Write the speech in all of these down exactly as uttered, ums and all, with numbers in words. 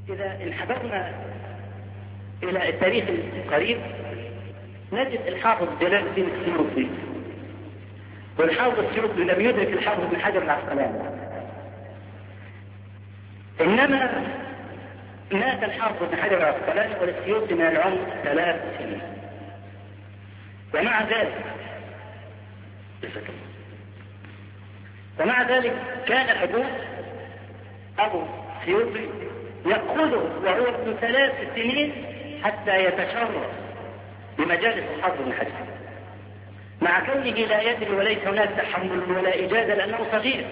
إذا انحدرنا إلى التاريخ القريب نجد الحافظ جلال الدين السيوطي، والحافظ السيوطي لم يدرك الحافظ بن حجر العسقلاني، إنما مات الحافظ بن حجر العسقلاني والسيوطي من العمر ثلاث سنين. ومع ذلك ومع ذلك كان أبوه أبو السيوطي يأخذه وهو ابن ثلاث سنين حتى يتشرف بمجالس الحافظ بن حجر، مع كونه لا يدري وليس هناك تحمل ولا إجازة لأنه صغير.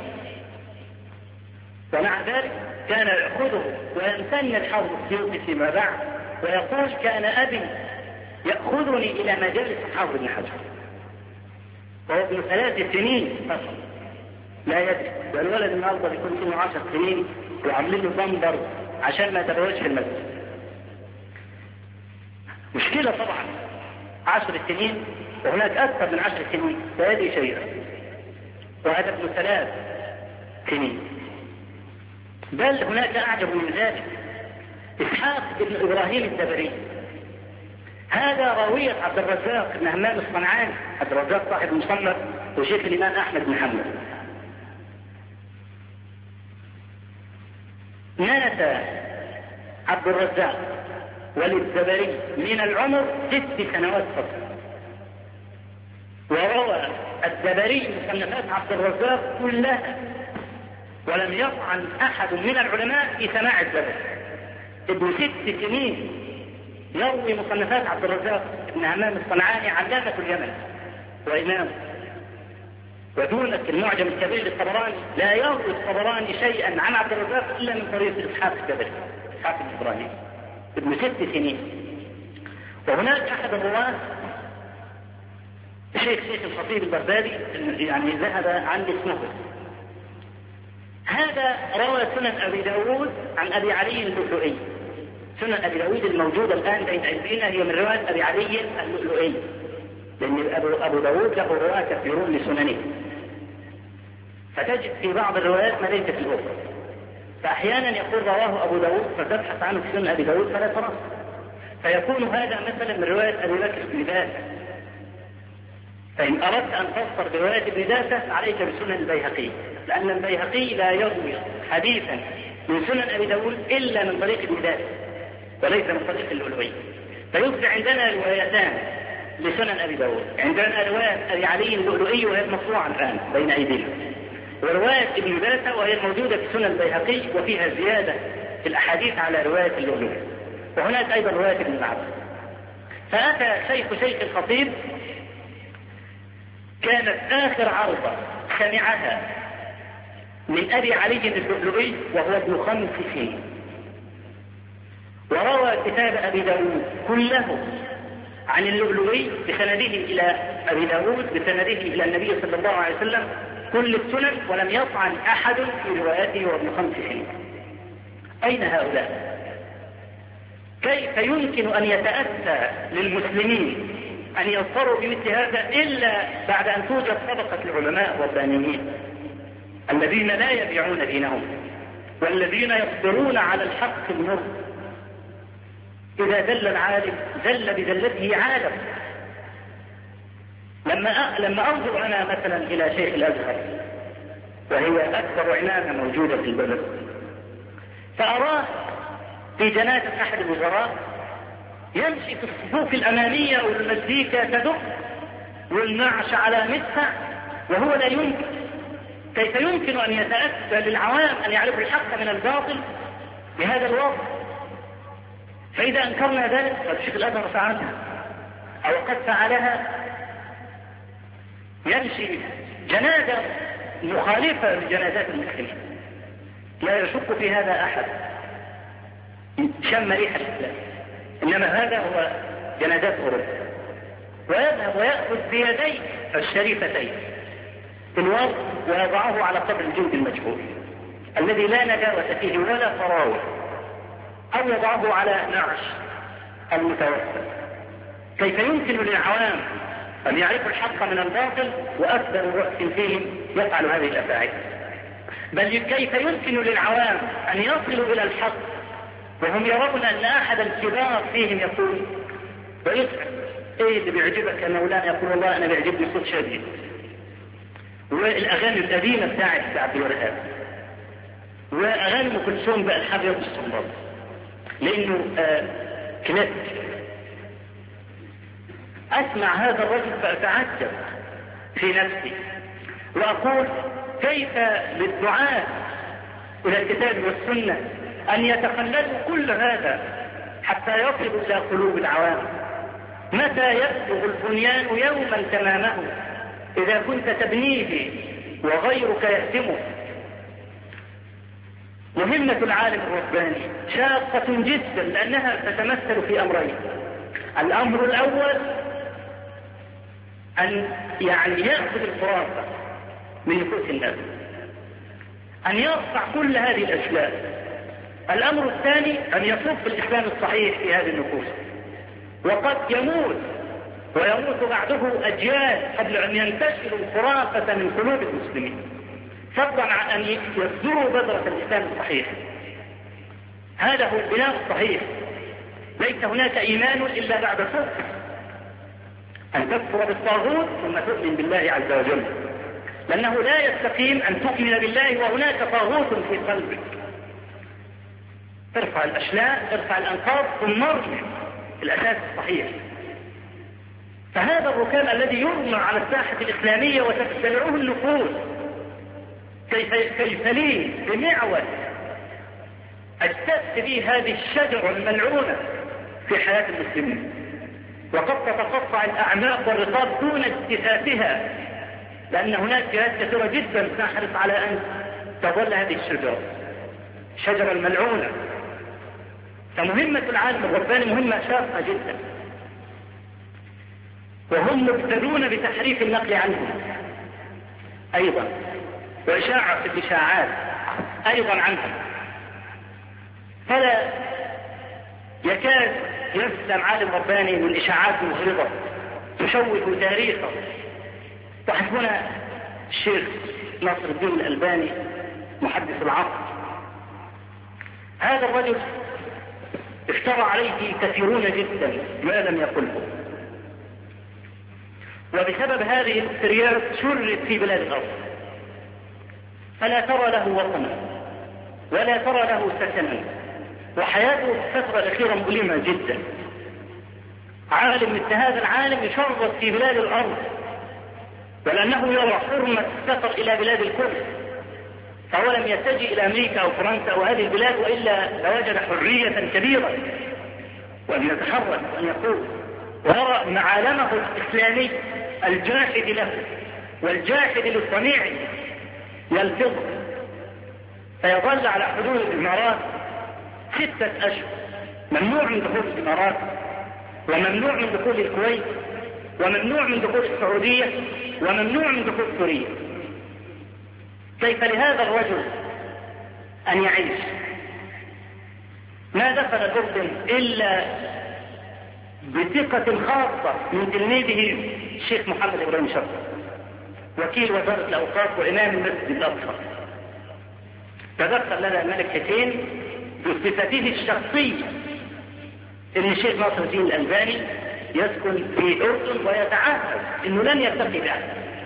ومع ذلك كان يأخذه ويمتن الحافظ السيوطي فيما بعد ويقول كان أبي يأخذني إلى مجالس الحافظ بن حجر وهو ابن ثلاث سنين فقط لا يدري. والولد النهارده بيكون سنه عشر سنين وعاملين له بمبر عشان ما يتبوجش في المسجد. مشكلة طبعا، عشر سنين وهناك أكثر من عشر سنين لا يدري شيئا، وهذا ابن ثلاث سنين. بل هناك أعجب من ذلك إسحاق بن إبراهيم الدبري، هذا راوية عبد الرزاق بن همام الصنعاني. عبد الرزاق صاحب المصنف وشيخ الإمام أحمد بن حنبل. مات عبد الرزاق وللدبري من العمر ست سنوات فقط، وروى الدبري مصنفات عبد الرزاق كلها، ولم يطعن أحد من العلماء في سماع الدبري. ابن ست سنين يروي مصنفات عبد الرزاق بن همام الصنعاني علامة اليمن وإمام. ودونك المعجم الكبير للطبراني لا يروي الطبراني شيئا عن عبد الرزاق إلا من طريق إسحاق الدبري، إسحاق بن إبراهيم ابن ست سنين. وهناك أحد الرواة الشيخ شيخ الخطيب البغدادي، يعني ذهب عن اسمه، هذا روى سنن أبي داود عن أبي علي اللؤلؤي. سنن أبي داود الموجودة الآن بين أيدينا هي من رواية أبي علي اللؤلؤي، لأن أبو داود له رواة كثيرون لسننه، فتجد في بعض الروايات ما ليس في الأخرى. فأحيانا يقول رواه أبو داود فتبحث عنه في سنن أبي داود فلا تراه، فيكون هذا مثلا من رواية أبي بكر بن داسة. فإن أردت أن تفسر برواية ابن داسة عليك بسنن البيهقي، لأن البيهقي لا يروي حديثا من سنن أبي داود إلا من طريق ابن داسة وليس من طريق اللؤلؤي. فيبقى عندنا روايتان لسنن أبي داود، عندنا رواية أبي علي اللؤلؤي وهي المطبوعة الآن بين أيدينا، ورواية ابن داسة وهي الموجودة في سنن البيهقي وفيها زيادة في الأحاديث على رواية اللؤلؤي، وهناك أيضا رواية ابن العباس. فأتى شيخ شيخ الخطيب، كانت آخر عرضة سمعها من أبي علي اللؤلؤي وهو ابن خمس سنين، وروى كتاب أبي داود كله عن اللؤلؤي بسنده إلى أبي داود بسنده إلى النبي صلى الله عليه وسلم كل السنن، ولم يطعن أحد في رواياته وابن خمس سنين. أين هؤلاء؟ كيف يمكن أن يتأتى للمسلمين أن يظفروا بمثل هذا إلا بعد أن توجد طبقة العلماء والربانيين الذين لا يبيعون دينهم والذين يصبرون على الحق المر. إذا ذل العالم ذل بذلته عالم. لما لما أنظر أنا مثلا إلى شيخ الأزهر وهي أكبر عنانة موجودة في البلد، فأراه في جنازة أحد الوزراء يمشي في الصفوف الأمامية والمزيكا تدق والنعش على مدفع وهو لا يمكن. كيف يمكن أن يتأتى للعوام أن يعرفوا الحق من الباطل بهذا الوضع؟ فإذا أنكرنا ذلك فالشيخ الأزهر فعلها أو قد فعلها، يمشي جنازة مخالفة لجنازات المسلمين لا يشك في هذا أحد شم ريح الإسلام، إنما هذا هو جنازات أوروبا، ويذهب ويأخذ بيديه الشريفتين الوضع ويضعه على قدر الجند المجهول الذي لا نجاوة فيه ولا فراوة، أو يضعه على نعش المتوسط. كيف يمكن للعوام أن يعرفوا الحق من الباطل وأكثر رأس فيهم يفعل هذه الأفاعيل؟ بل كيف يمكن للعوام أن يصلوا إلى الحق وهم يرون أن أحد الكبار فيهم يقول ويسأل ايه اللي بيعجبك يا مولانا؟ يقول والله انا بيعجبني صوت شديد والاغاني القديمه بتاعت عبد الوهاب واغاني ام كلثوم بقى الحبيب الصنباط لانه آه كلاسيك. اسمع هذا الرجل فاتعجب في نفسي واقول كيف للدعاة الى الكتاب والسنه ان يتخللوا كل هذا حتى يصلوا الى قلوب العوام. متى يبلغ البنيان يوما تمامه إذا كنت تبنيه وغيرك يهدمه؟ مهمة العالم الرباني شاقة جدا لأنها تتمثل في أمرين. الأمر الأول أن يعني يأخذ الخرافة من نفوس الناس، أن يرفع كل هذه الأشياء. الأمر الثاني أن يصف الإسلام الصحيح في هذه النفوس، وقد يموت ويموت بعده أجيال قبل أن ينتشروا الخرافة من قلوب المسلمين، فضلا عن أن يصدروا بذرة الإسلام الصحيح. هذا هو البناء الصحيح. ليس هناك إيمان إلا بعد كفر، أن تكفر بالطاغوت ثم تؤمن بالله عز وجل، لأنه لا يستقيم أن تؤمن بالله وهناك طاغوت في قلبك. ارفع الأشلاء، ارفع الأنقاض، ثم ارجع الأساس الصحيح. فهذا الركام الذي يرمى على الساحة الإسلامية وتتبعه النفوس كيف كيف لي بمعول اجتث به هذه الشجرة الملعونة في حياة المسلمين، وقد تتقطع الأعناق والرقاب دون اجتثاثها، لأن هناك جهات كثيرة جدا تحرص على أن تظل هذه الشجرة الشجرة الملعونة. فمهمة العالم الرباني مهمة شاقة جدا، وهم مبتدون بتحريف النقل عنهم أيضا، وإشاعة في الإشاعات أيضا عنهم. فلا يكاد يسلم عالم رباني من إشاعات مغرضة تشوه تاريخه. وحسبنا الشيخ ناصر الدين الألباني محدث العصر، هذا الرجل افترى عليه كثيرون جدا ما لم يقله، وبسبب هذه الافتريات شرد في بلاد الأرض، فلا ترى له وطنا ولا ترى له سكنا، وحياته في الفترة الأخيرة مؤلمة جدا. عالم مثل هذا العالم يشرد في بلاد الأرض، ولأنه يرى حرمة السفر إلى بلاد الكفر، فهو لم يتجه إلى أمريكا أو فرنسا أو هذه البلاد، وإلا لوجد حرية كبيرة وأن يتحرك وأن يقول، ويرى معالمه الإسلامي الجاحد له والجاحد للصنيع يلفظ، فيظل على حدود الإمارات ستة أشهر ممنوع من دخول الإمارات، وممنوع من دخول الكويت، وممنوع من دخول السعودية، وممنوع من دخول سوريا. كيف لهذا الرجل أن يعيش؟ ما دخل الأردن إلا بثقة خاصة من تلميذه الشيخ محمد إبراهيم شرف، وكيل وزارة الأوقاف وإمام المسجد الأقصى. تذكر لنا الملك حسين بصفته الشخصية إن الشيخ ناصر الدين الألباني يسكن في الأردن ويتعهد إنه لن يلتقي بأحد،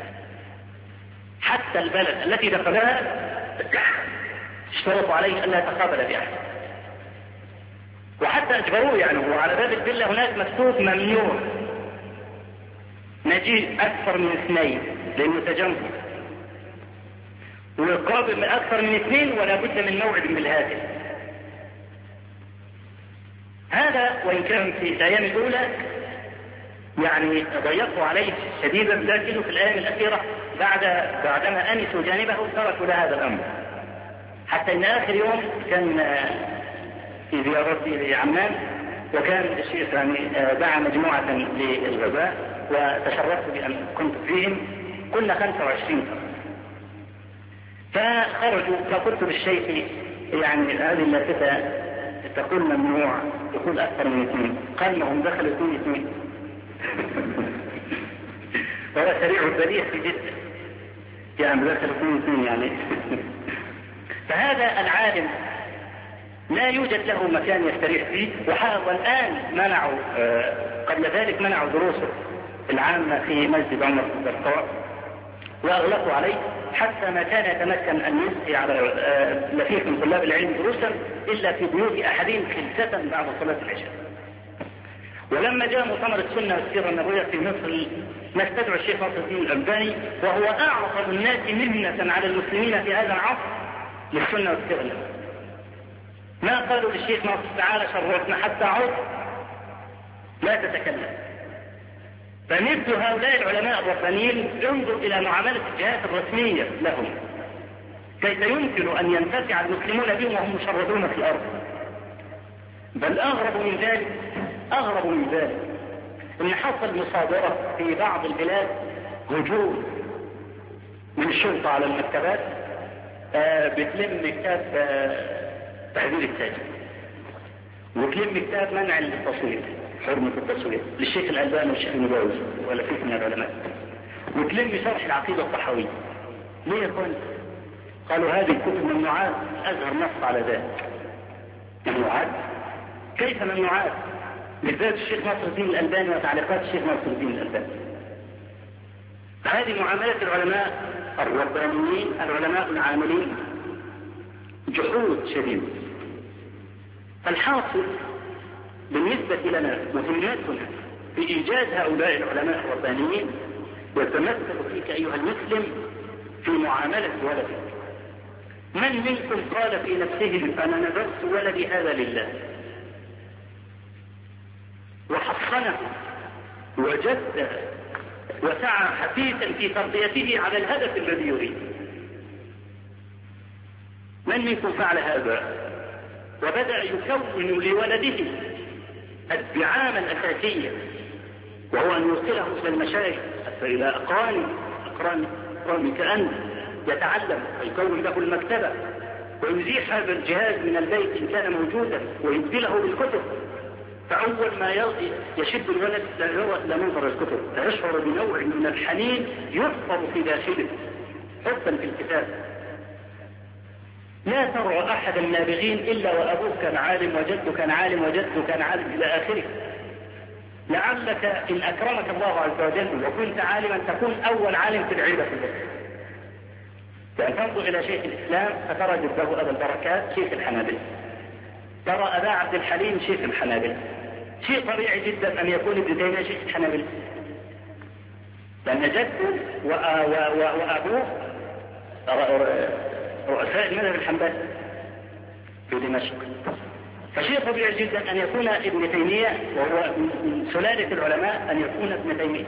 حتى البلد التي دخلها اشترطوا عليه أن لا يتقابل بأحد، وحتى أجبروه. يعني هو على باب الفيلا هناك مكتوب ممنوع نجيب أكثر من اثنين لأنه تجمع، ويقابل من أكثر من اثنين ولا بد من موعد بالهاتف. هذا وإن كان في الأيام الأولى يعني ضيقوا عليه شديدا، لكنه في الأيام الأخيرة بعد بعدما أنسوا جانبه تركوا له هذا الأمر، حتى إن آخر يوم كان في زيارتي لعمان، وكان الشيخ يعني دعا مجموعة للغزاء وتشرفت بأن كنت فيهم، كنا خمسة وعشرين فخرجوا، فقلت للشيخ يعني هذه اللافتة تقول ممنوع يقول أكثر من اثنين، قال لهم دخلوا اثنين اثنين وهو سريع البديع في جد، يعني دخلوا اثنين اثنين يعني فهذا العالم لا يوجد له مكان يستريح فيه. والآن منعوا قبل ذلك منعوا دروسه العامة في مسجد عمر بن الخطاب وأغلقوا عليه حتى ما كان يتمكن أن يلقي على لفيف من طلاب العلم دروسا إلا في بيوت أحدهم خلسة بعد صلاة العشاء. ولما جاء مؤتمر السنة والسيرة النبوية في مصر نستدعو الشيخ ناصر الدين الألباني وهو أعظم الناس منة على المسلمين في هذا العصر للسنة والسيرة النبوية. ما قالوا للشيخ ناصر تعالى شرفنا حتى عود لا تتكلم. فمثل هؤلاء العلماء الربانيين انظر إلى معاملة الجهات الرسمية لهم كيف يمكن أن ينتفع المسلمون بهم وهم مشردون في الأرض. بل أغرب من ذلك أغرب من ذلك إن حصل مصادرة في بعض البلاد هجوم من الشرطة على المكتبات آه بتلم كتاب آه تحذير التاجر وتلم كتاب منع التصوير حرمة التصوير للشيخ الألباني والشيخ المجاوز ولا فيه من العلماء وتلم شرح العقيدة الطحاوية. ليه يا اخوان؟ قالوا هذه الكتب ممنوعات. أزهر نص على ذلك. ممنوعات؟ كيف ممنوعات؟ بالذات الشيخ ناصر الدين الألباني وتعليقات الشيخ ناصر الدين الألباني. هذه معاملة العلماء الربانيين العلماء العاملين جحود شديد. الحاصل بالنسبة لنا مهمتنا في إيجاد هؤلاء العلماء الربانيين يتمثل فيك أيها المسلم في معاملة ولدك. من منكم قال في نفسه أنا نذرت ولدي هذا لله وحصنه وجد وسعى حثيثا في تربيته على الهدف الذي يريد؟ من منكم فعل هذا وبدأ يكون لولده الدعامة الأساسية وهو أن يرسله إلى المشايخ حتى إلى أقران أقران أقران كأن يتعلم ويكون له المكتبة ويزيح هذا الجهاز من البيت إن كان موجودا ويبدله بالكتب. فأول ما يشد الولد إلى منظر الكتب فيشعر بنوع من الحنين يفضل في داخله حبا في الكتاب. لا ترى أحد النابغين إلا وأبوه كان عالم وجده كان عالم وجده كان عالم إلى آخره. لعلك إن أكرمك الله عز وجل وكنت عالما تكون أول عالم في العيلة في البلد. يعني تنظر إلى شيخ الإسلام فترى جده أبا البركات شيخ الحنابلة، ترى أبا عبد الحليم شيخ الحنابلة. شيء طبيعي جدا أن يكون ابن تيمية شيخ الحنابلة لأن جده وأبوه رؤساء المذهب الحنبلي في دمشق. فشيء طبيعي جدا أن يكون ابن تيمية وهو من سلالة العلماء أن يكون ابن تيمية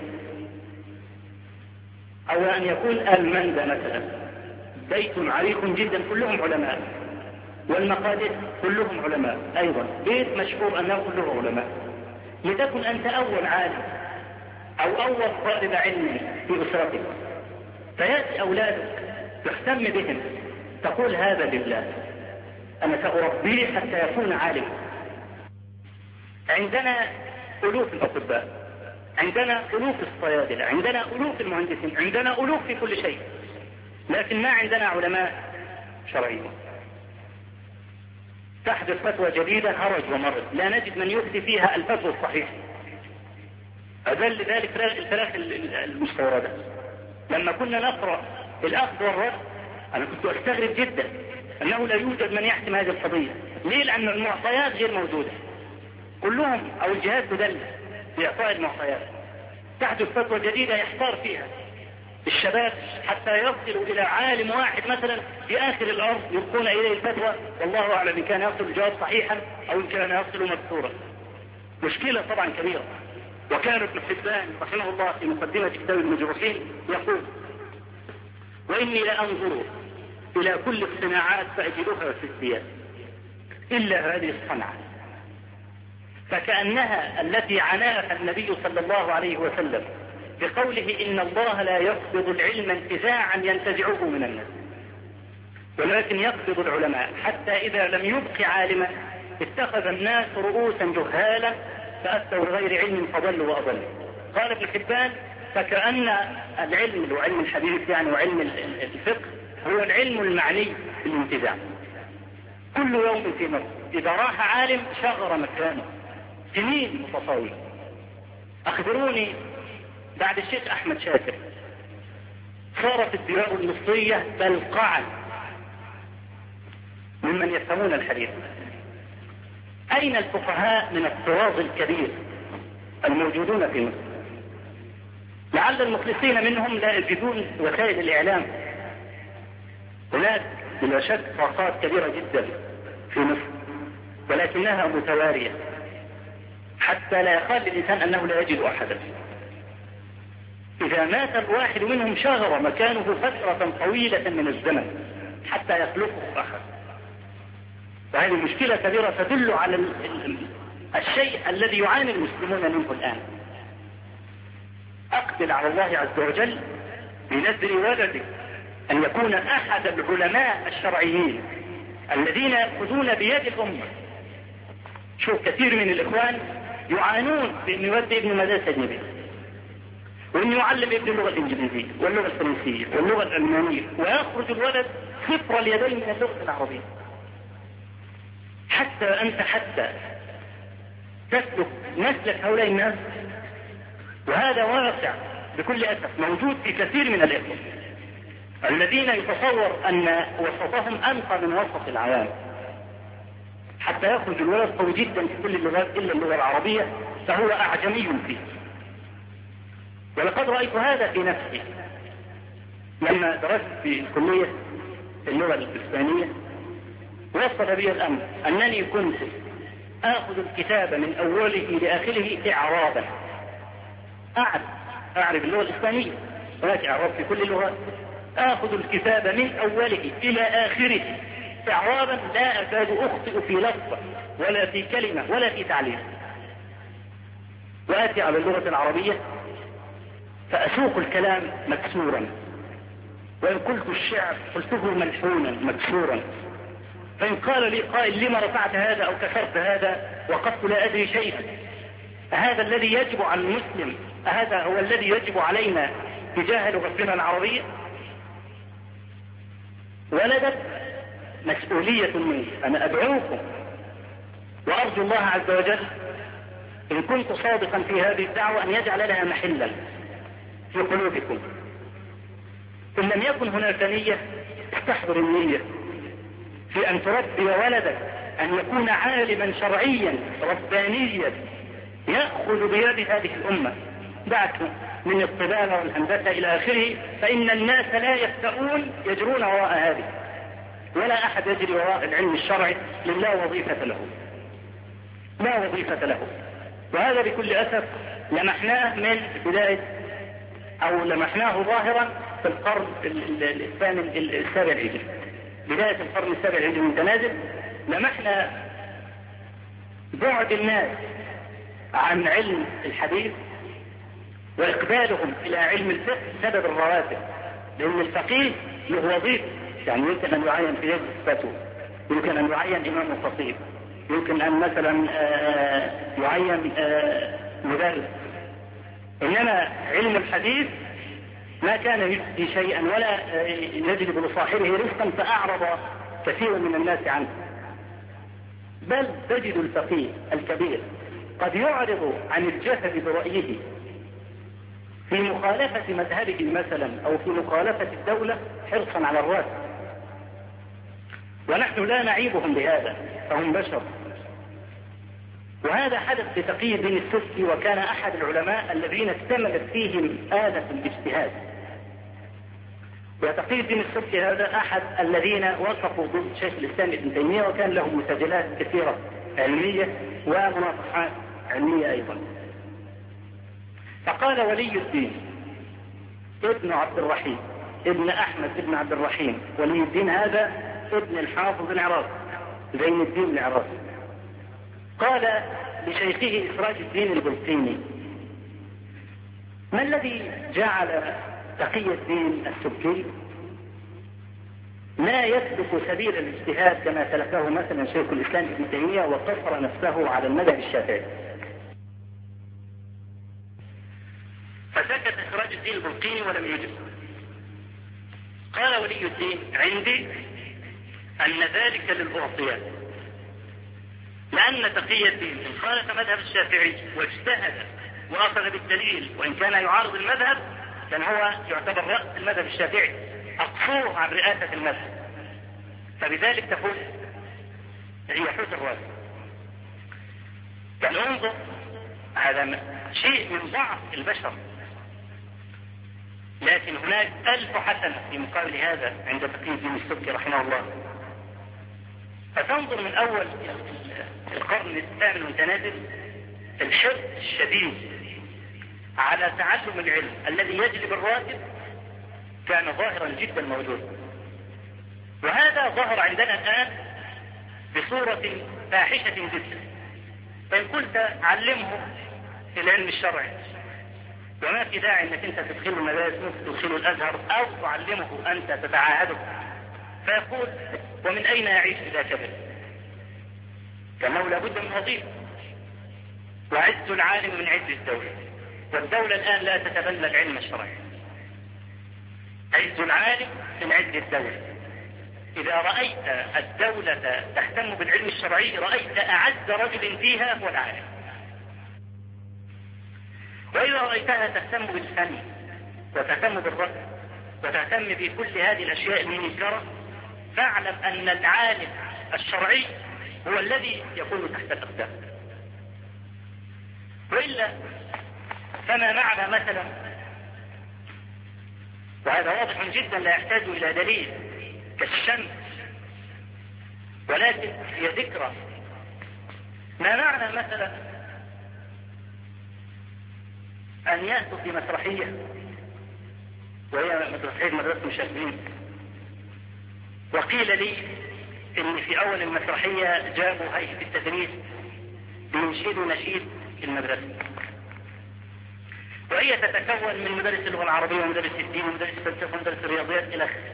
أو أن يكون المندى مثلا بيت عريق جدا كلهم علماء والمقادس كلهم علماء أيضا بيت مشهور أنه كله علماء. لتكن أنت أول عالم أو أول طالب علم في أسرتك فيأتي أولادك تهتم بهم تقول هذا لله أنا سأربيه حتى يكون عالما. عندنا ألوف الأطباء عندنا ألوف الصيادلة عندنا ألوف المهندسين عندنا ألوف في كل شيء لكن ما عندنا علماء شرعيون. تحدث فتوى جديدة هرج ومرض لا نجد من يفتي فيها الفتوى الصحيح. أذل ذلك الفراخ المستوردة. لما كنا نقرأ الأخذ والرد أنا كنت أستغرب جدا أنه لا يوجد من يحسم هذه القضية. ليه؟ لأن المعطيات غير موجودة كلهم أو الجهات تدل بإعطاء المعطيات. تحدث فتوى جديدة يحتار فيها الشباب حتى يصلوا إلى عالم واحد مثلا في آخر الأرض يلقون إليه الفتوى والله أعلم إن كان يصل الجواب صحيحا أو إن كان يصل مبثورا. مشكلة طبعا كبيرة. وكان ابن حبان رحمه الله في مقدمة كتاب المجروحين يقول وإني لأنظر إلى كل الصناعات فأجدها في الثياب إلا هذه الصنعة فكأنها التي عناها النبي صلى الله عليه وسلم بقوله إن الله لا يقبض العلم انتزاعا ينتزعه من الناس ولكن يقبض العلماء حتى إذا لم يبق عالما اتخذ الناس رؤوسا جهالا فأفتوا بغير علم فضلوا وأضلوا. قال ابن حبان فكأن العلم وعلم الحديث يعني وعلم الفقه هو العلم المعني بالانتزاع كل يوم في مصر إذا راح عالم شغر مكانه سنين متطاولة. أخبروني بعد الشيخ أحمد شاكر صارت الديار المصرية بلقعا ممن يفهمون الحديث. أين الفقهاء من الطراز الكبير الموجودون في مصر؟ لعل المخلصين منهم لا يجدون وسائل الإعلام. هناك بلا شك طاقات كبيرة جدا في مصر ولكنها متوارية حتى لا يخال الإنسان أنه لا يجد أحدا. إذا مات الواحد منهم شغر مكانه فترة طويلة من الزمن حتى يخلقه أحد. وهذه مشكلة كبيرة تدل على الشيء الذي يعاني المسلمون منه الآن. أقبل على الله عز وجل بنذر ولدك أن يكون أحد العلماء الشرعيين الذين يأخذون بيد الأمة. شوف كثير من الإخوان يعانون بأن يودي ابن مدرسة أجنبية وأن يعلم ابن اللغة الإنجليزية واللغة الفرنسية واللغة الألمانية ويخرج الولد صفر اليدين من اللغة العربية. حتى أنت حتى تسلك نسلك هؤلاء الناس، وهذا واسع بكل أسف موجود في كثير من الإخوة الذين يتصور أن وسطهم أنقى من وسط العوام، حتى يخرج الولد قوي جدا في كل اللغات إلا اللغة العربية فهو أعجمي فيه. ولقد رأيت هذا في نفسي لما درست في كلية اللغة الإسبانية. وصل بي الأمر أنني كنت آخذ الكتاب من أوله لآخره إعرابا. أعرف أعرف اللغة الإسبانية هناك إعراب في كل اللغات. آخذ الكتاب من أوله إلى آخره إعرابا لا أكاد أخطئ في لفظة ولا في كلمة ولا في تعليم. وآتي على اللغة العربية فأسوق الكلام مكسورا، وإن قلت الشعر قلته ملحونا مكسورا. فإن قال لي قائل لما رفعت هذا أو كسرت هذا وقفت لا أدري شيئا. هذا الذي يجب على المسلم، هذا هو الذي يجب علينا تجاه لغتنا العربية. ولدت مسؤولية مني. أنا أدعوكم وأرجو الله عز وجل إن كنت صادقا في هذه الدعوة أن يجعل لها محلا في قلوبكم. إن لم يكن هناك نية استحضر النية في أن تربي ولدك أن يكون عالما شرعيا ربانيا يأخذ بيد هذه الأمة. دعك من الطبانة والهندسة إلى آخره، فإن الناس لا يفتؤون يجرون وراء هذه، ولا أحد يجري وراء العلم الشرعي لله وظيفة له، لا وظيفة له. وهذا بكل أسف لمحناه من بداية أو لمحناه ظاهرا في القرن الثامن السابع الهجري. بداية القرن السابع الهجري من تنازل لمحنا بعد الناس عن علم الحديث وإقبالهم إلى علم الفقه سبب الرواتب. لأن الفقيه له وظيفة، يعني يمكن أن يعين في يد فتوى، يمكن أن يعين إمام الخطيب، يمكن أن مثلا يعين مدرس. إنما علم الحديث ما كان يجدي شيئا ولا يجلب لصاحبه رزقا فأعرض كثير من الناس عنه. بل تجد الفقيه الكبير قد يعرض عن الجهل برأيه في مخالفة مذهبه مثلا أو في مخالفة الدولة حرصا على الرأس، ونحن لا نعيبهم بهذا فهم بشر. وهذا حدث لتقي الدين السبكي، وكان أحد العلماء الذين اكتملت فيهم آلة الاجتهاد. وتقي الدين السبكي هذا أحد الذين وقفوا ضد شيخ الإسلام ابن تيمية، وكان له مسجلات كثيرة علمية ومناقشات علمية أيضا. فقال ولي الدين ابن عبد الرحيم ابن أحمد ابن عبد الرحيم، ولي الدين هذا ابن الحافظ العراقي زين الدين العراقي، قال لشيخه إسراج الدين البلقيني: ما الذي جعل تقي الدين السبكي لا يسلك سبيل الاجتهاد كما سلكه مثلا شيخ الإسلام ابن تيمية وقصر نفسه على المذهب الشافعي؟ فسكت إسراج الدين البلقيني ولم يجب. قال ولي الدين: عندي أن ذلك للأعطيات، لأن تقي الدين إن خالف مذهب الشافعي واجتهد وأخذ بالدليل وإن كان يعارض المذهب كان هو يعتبر رأس المذهب الشافعي أقصوه عن رئاسة المذهب، فبذلك تفوز هي حوت الراس. يعني انظر، هذا شيء من ضعف البشر، لكن هناك ألف حسنة في مقابل هذا عند تقي الدين السبكي رحمه الله. فتنظر من أول القرن الثامن المتنازل الحرص الشديد على تعلم العلم الذي يجلب الراتب كان ظاهرا جدا موجودا، وهذا ظهر عندنا الآن بصورة فاحشة جدا. فإن قلت علمه العلم الشرعي وما في داعي انك انت تدخله المدارس، ممكن تدخله الازهر او تعلمه انت تتعاهده، فيقول ومن اين يعيش اذا كبر؟ كانه لابد من وظيفه. وعز العالم من عز الدولة، والدولة الان لا تتبنى العلم الشرعي. عز العالم من عز الدولة. اذا رأيت الدولة تهتم بالعلم الشرعي رأيت اعز رجل فيها هو العالم، وإذا رأيتها تهتم بالفن وتهتم بالرأي وتهتم بكل هذه الأشياء المنكرة فاعلم أن العالم الشرعي هو الذي يكون تحت الأقدام. وإلا فما معنى مثلا، وهذا واضح جدا لا يحتاج إلى دليل كالشمس، ولكن هي ذكرى، ما معنى مثلا أن يأتوا في مسرحية وهي مسرحية مدرسة المشاغبين، وقيل لي إن في أول المسرحية جابوا هيئة التدريس لينشدوا نشيد المدرسة، وهي تتكون من مدرس اللغة العربية ومدرس الدين ومدرس الفلسفة ومدرس الرياضيات إلى آخره.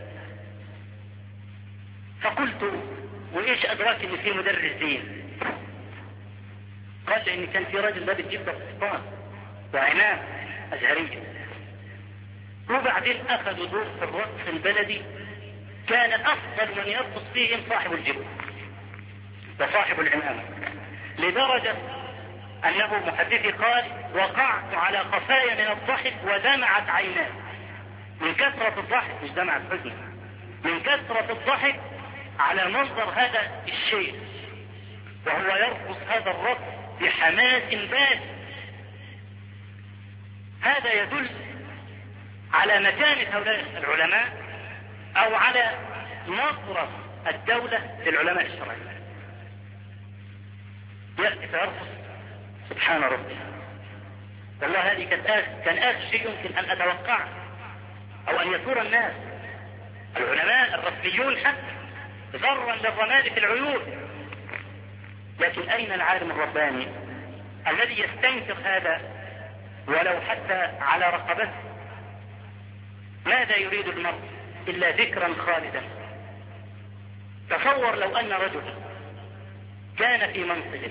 فقلت وإيش أدراك إن في مدرس دين؟ قال لي إن كان في راجل لابس جبة فستان وعنام أزهرية، وبعدين أخذوا دور في الرقص البلدي كان أفضل من يرقص فيهم صاحب الجبة وصاحب العمامة، لدرجة أنه محدثي قال وقعت على قفايا من الضحك ودمعت عيناه من كثرة الضحك، مش دمعت حزن، من كثرة الضحك على منظر هذا الشيء وهو يرقص هذا الرقص بحماس بارد. هذا يدل على مكانة هؤلاء العلماء أو على نظرة الدولة للعلماء الشرعيين. يأتي فيرقص سبحان ربي، والله هذه كان آخر شيء يمكن أن أتوقعه أو أن يثور الناس. العلماء الرسميون حتى ذرا للرماد في العيون، لكن أين العالم الرباني الذي يستنكر هذا ولو حتى على رقبته؟ ماذا يريد المرء إلا ذكرا خالدا؟ تصور لو أن رجلا كان في منصب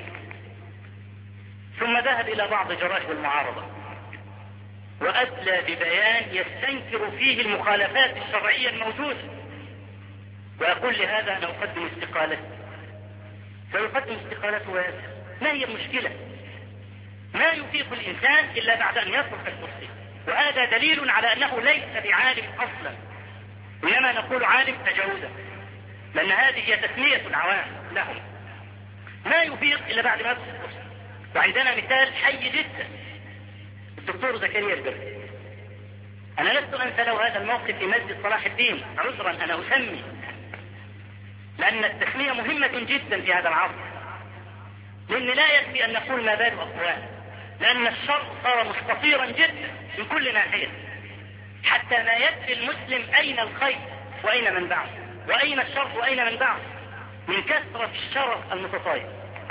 ثم ذهب إلى بعض جرائد المعارضة وأدلى ببيان يستنكر فيه المخالفات الشرعية الموجودة ويقول لهذا أنا أقدم استقالتي، فيقدم استقالته ويذهب. ما هي المشكلة؟ ما يفيق الإنسان إلا بعد أن يترك الكرسي، وهذا دليل على أنه ليس بعالم أصلا، إنما نقول عالم تجاوزا، لأن هذه هي تسمية العوام لهم. ما يفيق إلا بعد ما يترك الكرسي. وعندنا مثال حي جدا، الدكتور زكريا البري. أنا لست أنسى له هذا الموقف في مسجد صلاح الدين، عذرا أنا أسمي، لأن التسمية مهمة جدا في هذا العصر، لأن لا يكفي أن نقول ما بال أقوال، لأن الشر صار مستطيرا جدا من كل ناحية، حتى ما يدري المسلم أين الخير وأين منبعه وأين الشر وأين منبعه من كثرة الشر المتطاير.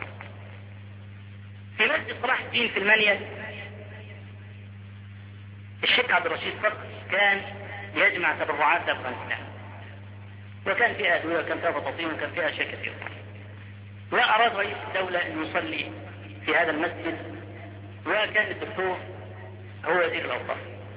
في مسجد صلاح الدين في المنيل الشيخ عبد الرشيد فقط كان يجمع تبرعات لأفغانستان، وكان فيها أدوية وكان فيها بطاطين وكان فيها أشياء كثيرة، وأراد رئيس الدولة أن يصلي في هذا المسجد، وكان الدكتور هو وزير الأوقاف،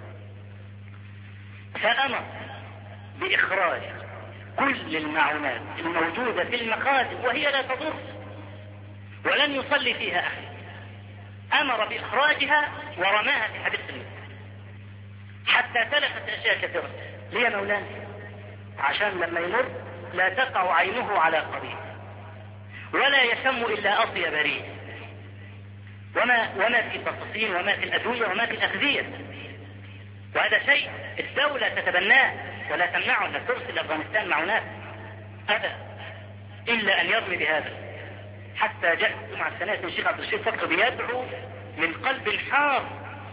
فأمر بإخراج كل المعونات الموجودة في المخازن وهي لا تضر، ولن يصلي فيها أحد، أمر بإخراجها ورماها في حديقة المسجد حتى تلفت أشياء كثيرة. ليه يا مولانا؟ عشان لما يمر لا تقع عينه على قريب ولا يشم إلا أطيب ريح، وما, وما في البطاطين وما في الأدوية وما في الأغذية. وهذا شيء الدولة تتبناه ولا تمنعه أن ترسل أفغانستان معونات أبدا، إلا أن يرمي بهذا. حتى جاء مع السنة الشيخ عبد الشيخ فقر يدعو من قلب حار،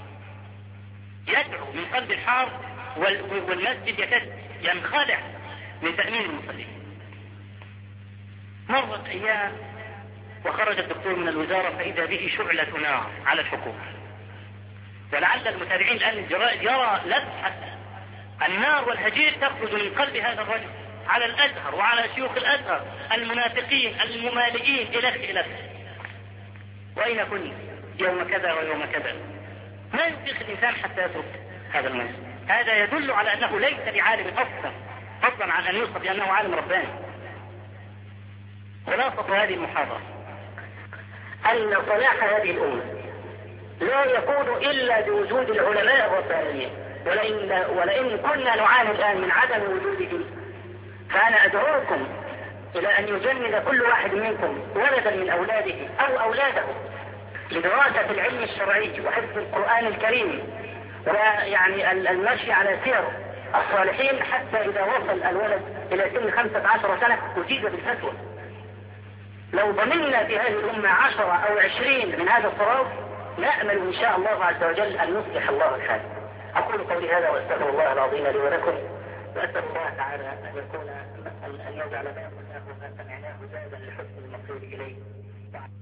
يدعو من قلب حار، والمسجد يكاد ينخلع من تأمين المصلين. مرت أيام وخرج الدكتور من الوزارة فإذا به شعلة نار على الحكومة، ولعل المتابعين الآن الجرائد يرى لبحة النار والهجير تخرج من قلب هذا الرجل على الأزهر وعلى شيوخ الأزهر المنافقين الممالئين إلى إلى. وأين كنا يوم كذا ويوم كذا؟ ما يطيق الإنسان حتى يترك هذا المسجد. هذا يدل على أنه ليس بعالم أصلا، فضلا عن أن يوصف بأنه عالم رباني. خلاصة هذه المحاضرة أن صلاح هذه الأمة لا يكون إلا بوجود العلماء الربانيين، ولئن, ولئن كنا نعاني الآن من عدم وجودهم، فأنا أدعوكم إلى أن يجند كل واحد منكم ولدا من أولاده أو أولاده لدراسة العلم الشرعي وحفظ القرآن الكريم، ويعني المشي على سير الصالحين، حتى إذا وصل الولد إلى سن خمسة عشر سنة أجيب بالفتوى. لو ضمننا في هذه الأمة عشرة أو عشرين من هذا الصراط نأمل إن شاء الله عز وجل أن يصلح الله الحال. أقول قولي هذا وأستغفر الله العظيم لي ولكم، وأسأل الله تعالى أن يكون أن يجعل ما قلناه ما سمعناه زادا لحسن المصير إليه.